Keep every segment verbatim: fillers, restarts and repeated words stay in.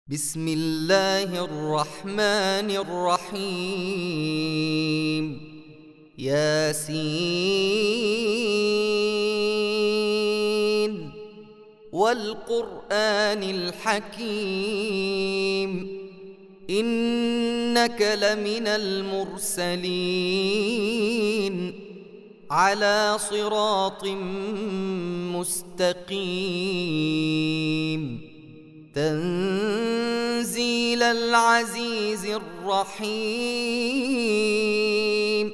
بسم الله الرحمن الرحيم ياسين والقرآن الحكيم إنك لمن المرسلين على صراط مستقيم تنزيل العزيز الرحيم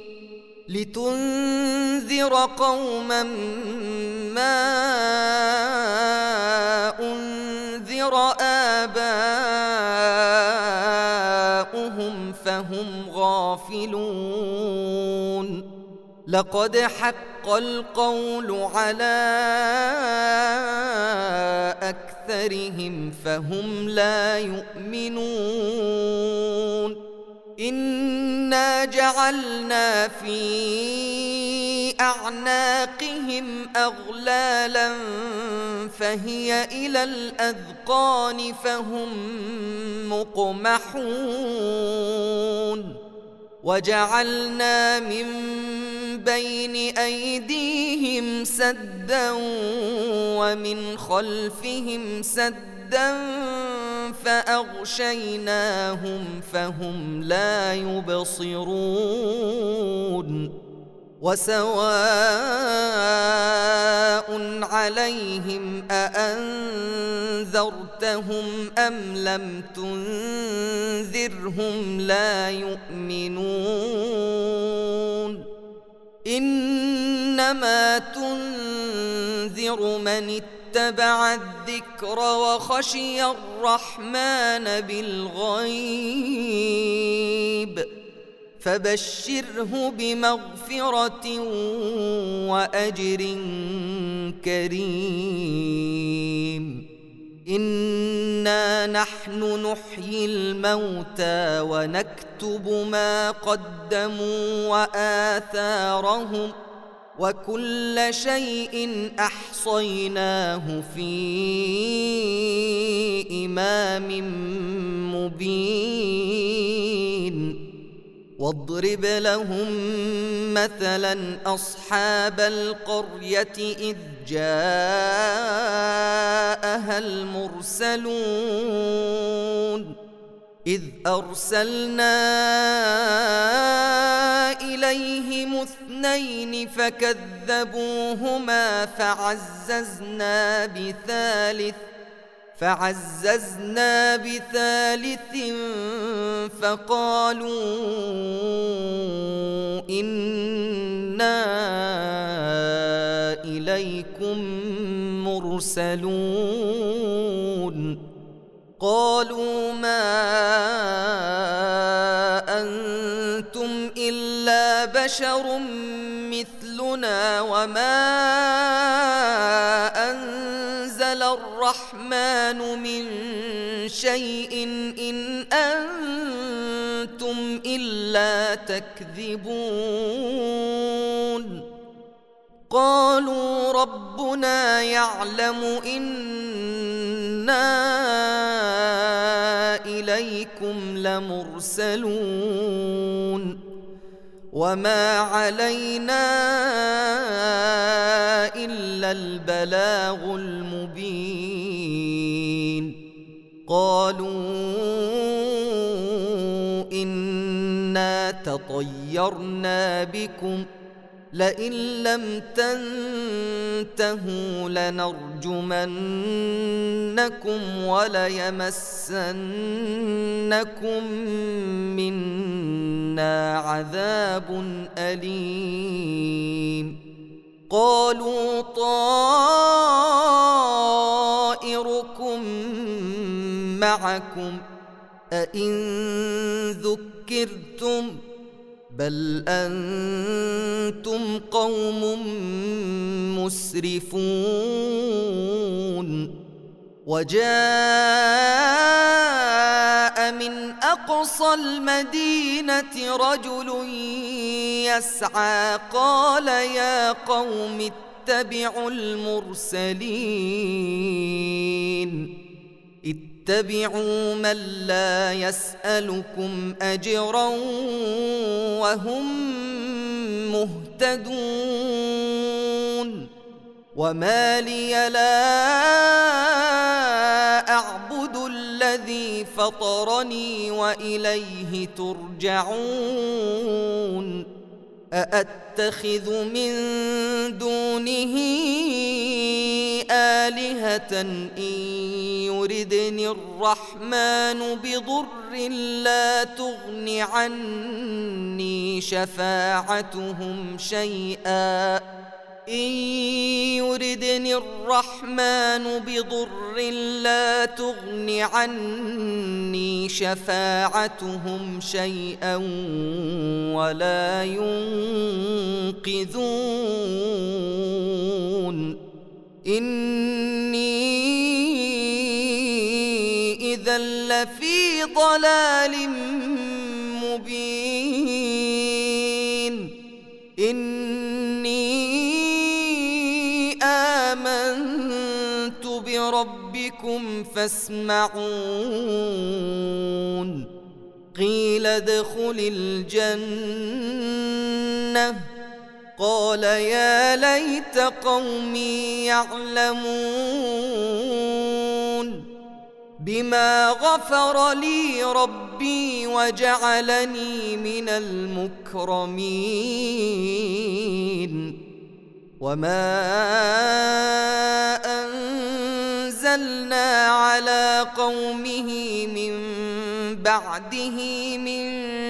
لتنذر قوما ما أنذر آباؤهم فهم غافلون لقد حق القول على أكثرهم فهم لا يؤمنون إنا جعلنا في أعناقهم أغلالا فهي إلى الأذقان فهم مقمحون وجعلنا من بين أيديهم سدا ومن خلفهم سدا فأغشيناهم فهم لا يبصرون وسواء عليهم أأنذرتهم أم لم تنذرهم لا يؤمنون إنما تنذر من اتبع الذكر وخشي الرحمن بالغيب فبشره بمغفرة وأجر كريم إنا نحن نحيي الموتى ونكتب ما قدموا وآثارهم وكل شيء أحصيناه في إمام مبين واضرب لهم مثلا أصحاب القرية إذ جاءها المرسلون إذ أرسلنا إليهم اثنين فكذبوهما فعززنا بثالث فعززنا بثالث فقالوا إنا إليكم مرسلون قالوا ما أنتم إلا بشر مثلنا وما أنزل الرحمن من شيء إن أنتم إلا تكذبون قالوا ربنا يعلم إنا إليكم لمرسلون وما علينا إلا البلاغ المبين قالوا إنا تطيرنا بكم لئن لم تنتهوا لنرجمنكم وليمسنكم منا عذاب أليم قالوا طائركم معكم أئن ذكرتم بل أنتم قوم مسرفون وجاء من أقصى المدينة رجل يسعى قال يا قوم اتبعوا المرسلين اتبعوا من لا يسألكم أجرا وهم مهتدون وما لي لا أعبد الذي فطرني وإليه ترجعون أأتخذ من دونه آلهة إن يردني الرحمن بضر لا تغن عني شفاعتهم شيئا إن يردني الرحمن بضر لا تغن عني شفاعتهم شيئا ولا ينقذون إني إذا لفي ضلال مبين إني آمنت بربكم فاسمعون قيل ادخل الجنة قال يا ليت قومي يعلمون بما غفر لي ربي وجعلني من المكرمين وما أنزلنا على قومه من بعده من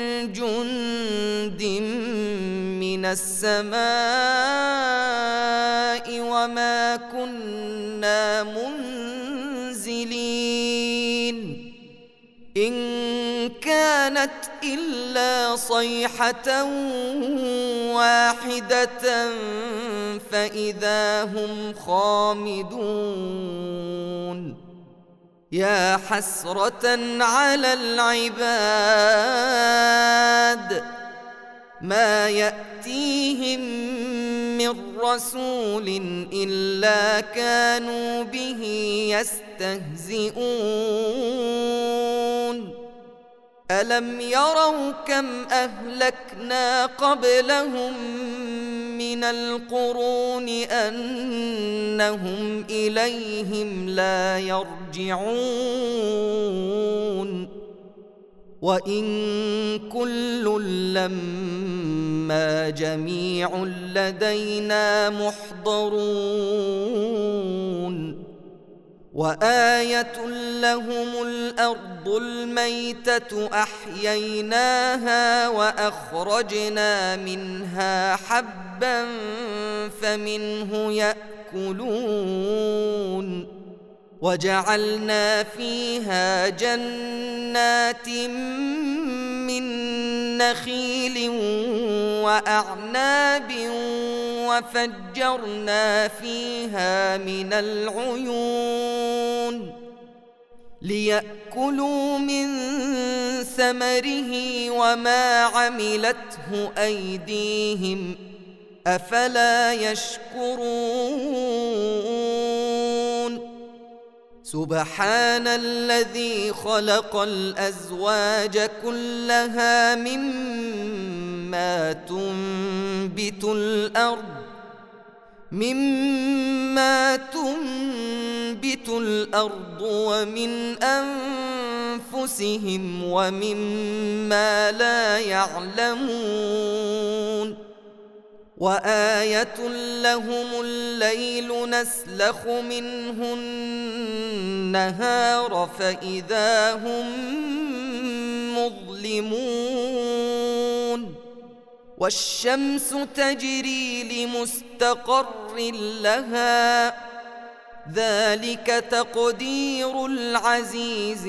جند من السماء وما كنا منزلين إن كانت إلا صيحة واحدة فإذا هم خامدون يا حسرة على العباد ما يأتيهم من رسول إلا كانوا به يستهزئون ألم يروا كم أهلكنا قبلهم من القرون أنهم إليهم لا يرجعون وإن كل لما جميع لدينا محضرون وآية لهم الأرض الميتة أحييناها وأخرجنا منها حبا فمنه يأكلون وجعلنا فيها جنات من نخيل وأعناب وفجرنا فيها من العيون ليأكلوا من ثمره وما عملته أيديهم أفلا يشكرون سبحان الذي خلق الأزواج كلها مما تنبت الأرض مما تنبت الأرض ومن أنفسهم ومما لا يعلمون وآية لهم الليل نسلخ منه النهار فإذا هم مظلمون والشمس تجري لمستقر لها ذلك تقدير العزيز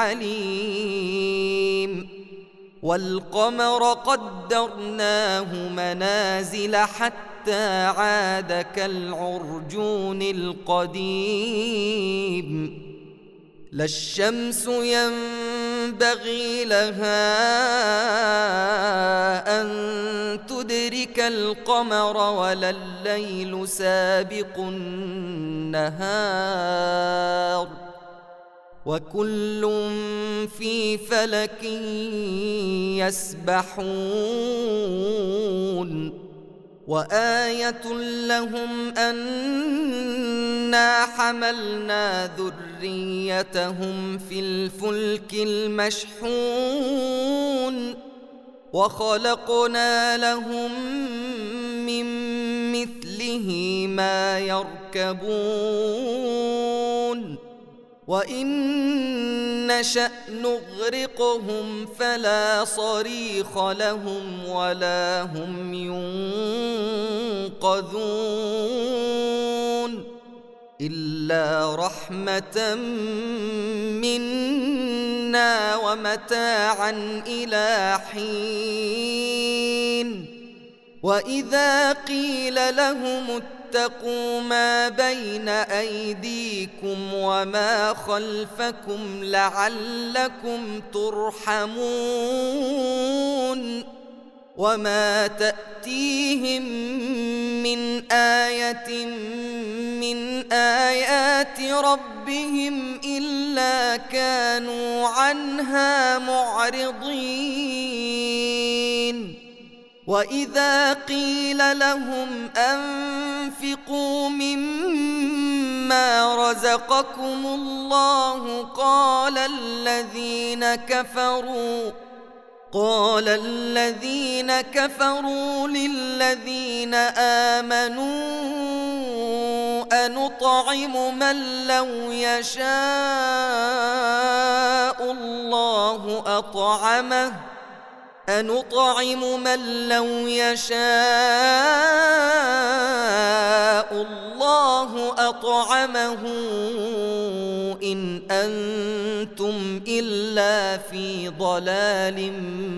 العليم والقمر قدرناه منازل حتى عاد كالعرجون القديم لا الشمس ينبغي لها أن تدرك القمر ولا الليل سابق النهار وكل في فلك يسبحون وآية لهم أنا حملنا ذريتهم في الفلك المشحون وخلقنا لهم من مثله ما يركبون وإن نشأ نغرقهم فلا صريخ لهم ولا هم ينقذون إلا رحمة منا ومتاعا إلى حين وإذا قيل لهم اتقوا ما بين أيديكم وما خلفكم لعلكم ترحمون وما تأتيهم من آية من آيات ربهم إلا كانوا عنها معرضين وإذا قيل لهم أنفقوا مما رزقكم الله قال الذين كفروا قال الذين كفروا للذين آمنوا أنطعم من لو يشاء الله أطعمه أنطعم من لو يشاء الله أطعمه إن أنتم إلا في ضلال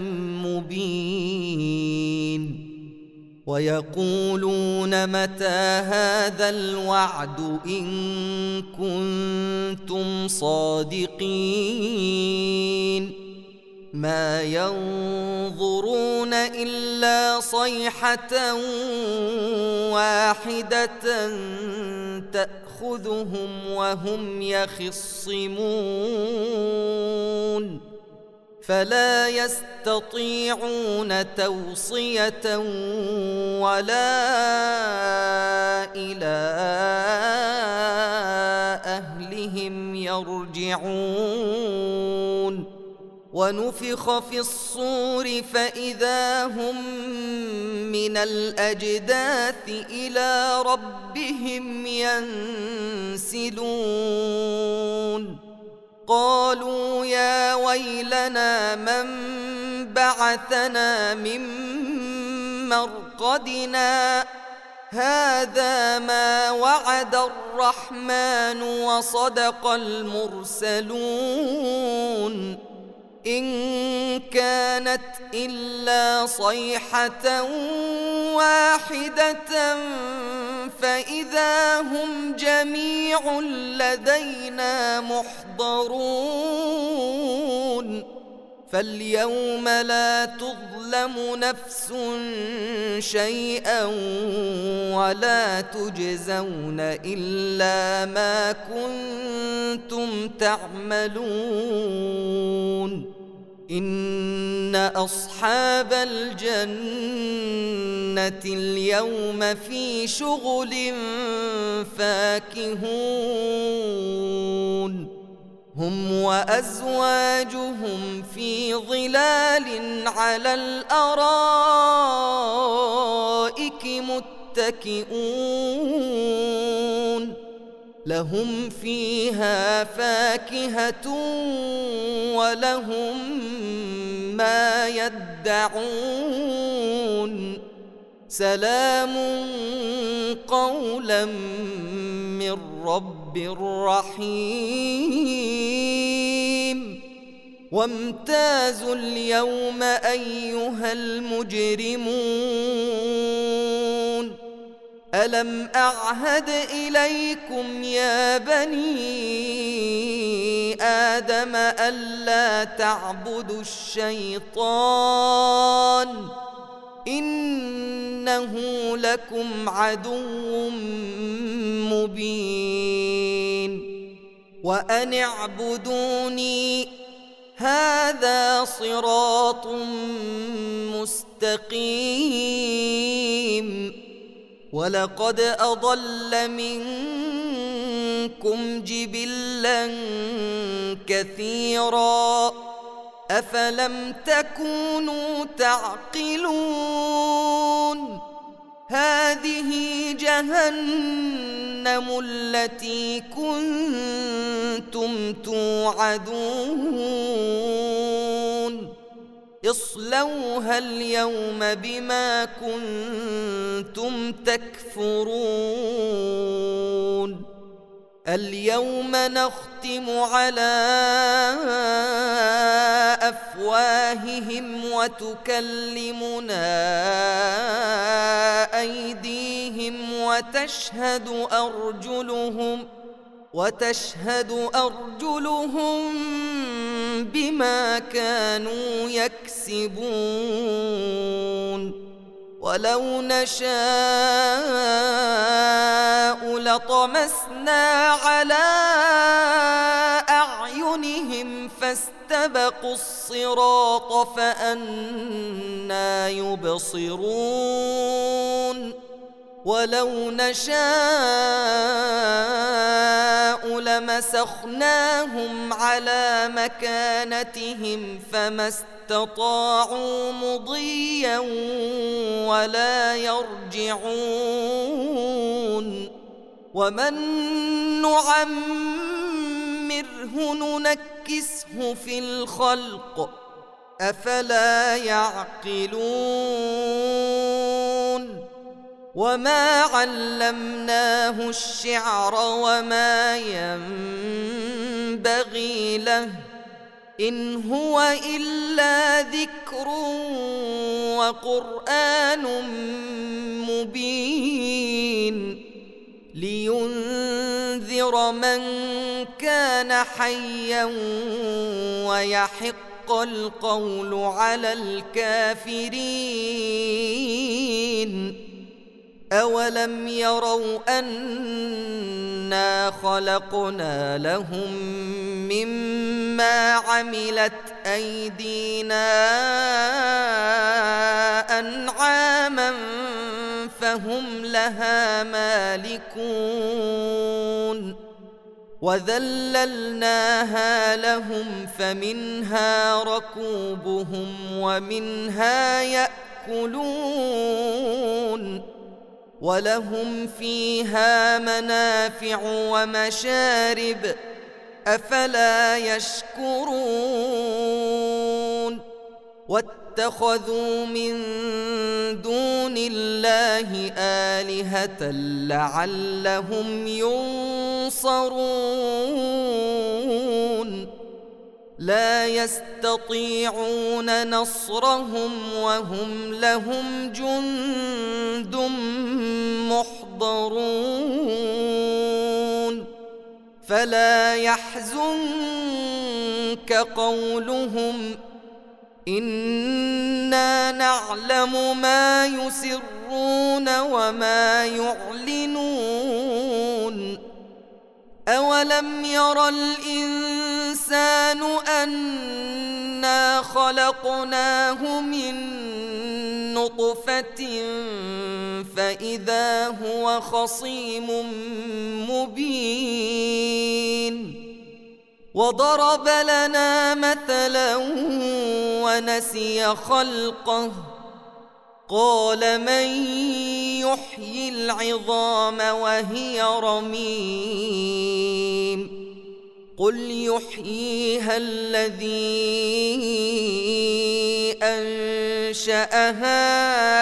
مبين ويقولون متى هذا الوعد إن كنتم صادقين ما ينظرون إلا صيحة واحدة تأخذهم وهم يخصمون فلا يستطيعون توصية ولا إلى أهلهم يرجعون ونفخ في الصور فإذا هم من الأجداث إلى ربهم ينسلون قالوا يا ويلنا من بعثنا من مرقدنا هذا ما وعد الرحمن وصدق المرسلون إن كانت إلا صيحة واحدة فإذا هم جميع لدينا محضرون فاليوم لا تظلم نفس شيئا ولا تجزون إلا ما كنتم تعملون إن أصحاب الجنة اليوم في شغل فاكهون هم وأزواجهم في ظلال على الأرائك متكئون لهم فيها فاكهة ولهم ما يدعون سلام قولا من رب رحيم وامتازوا اليوم أيها المجرمون ألم أعهد إليكم يا بني آدم ألا تعبدوا الشيطان إنه لكم عدو مبين وأن اعبدوني هذا صراط مستقيم. ولقد أضل منكم جبلا كثيرا أفلم تكونوا تعقلون. هذه جهنم التي كنتم توعدون اصلوها اليوم بما كنتم تكفرون. اليوم نختم على أفواههم وتكلمنا أيديهم وتشهد أرجلهم وتشهد أرجلهم بما كانوا يكسبون. ولو نشاء لطمسنا على أعينهم فاستبقوا الصراط فأنى يبصرون. ولو نشاء لمسخناهم على مكانتهم فما استطاعوا مضيا ولا يرجعون. ومن نعمره ننكسه في الخلق أفلا يعقلون. وما علمناه الشعر وما ينبغي له إن هو إلا ذكر وقرآن مبين لينذر من كان حيا ويحق القول على الكافرين. أولم يروا أنا خلقنا لهم مما عملت أيدينا أنعاما فهم لها مالكون وذللناها لهم فمنها ركوبهم ومنها يأكلون ولهم فيها منافع ومشارب أفلا يشكرون. واتخذوا من دون الله آلهة لعلهم ينصرون لا يستطيعون نصرهم وهم لهم جند محضرون. فلا يحزنك قولهم إنا نعلم ما يسرون وما يعلنون. أولم ير الإنسان أنا خلقناه من نطفة فإذا هو خصيم مبين وضرب لنا مثلا ونسي خلقه قال من يحيي العظام وهي رميم قل يحييها الذي أنشأها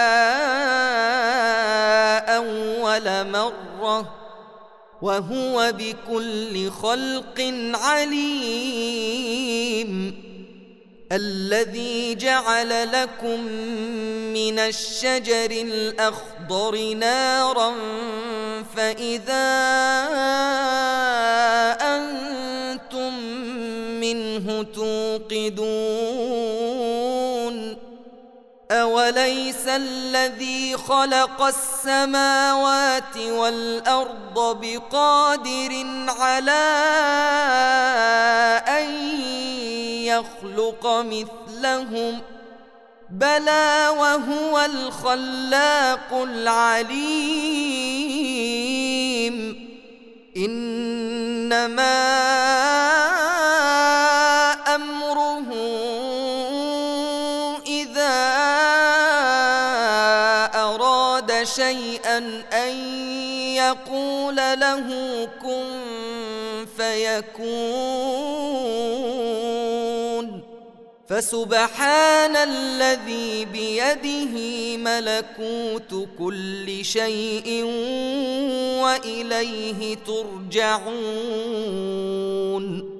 أول مرة وهو بكل خلق عليم. الذي جعل لكم من الشجر الأخضر نارا فإذا أنتم منه توقدون أوليس الذي خلق السماوات والأرض بقادر على أن يخلق مثلهم بلى وهو الخلاق العليم إنما أمره إذا أراد شيئا أن يقول له كن فيكون فسبحان الذي بيده ملكوت كل شيء وإليه ترجعون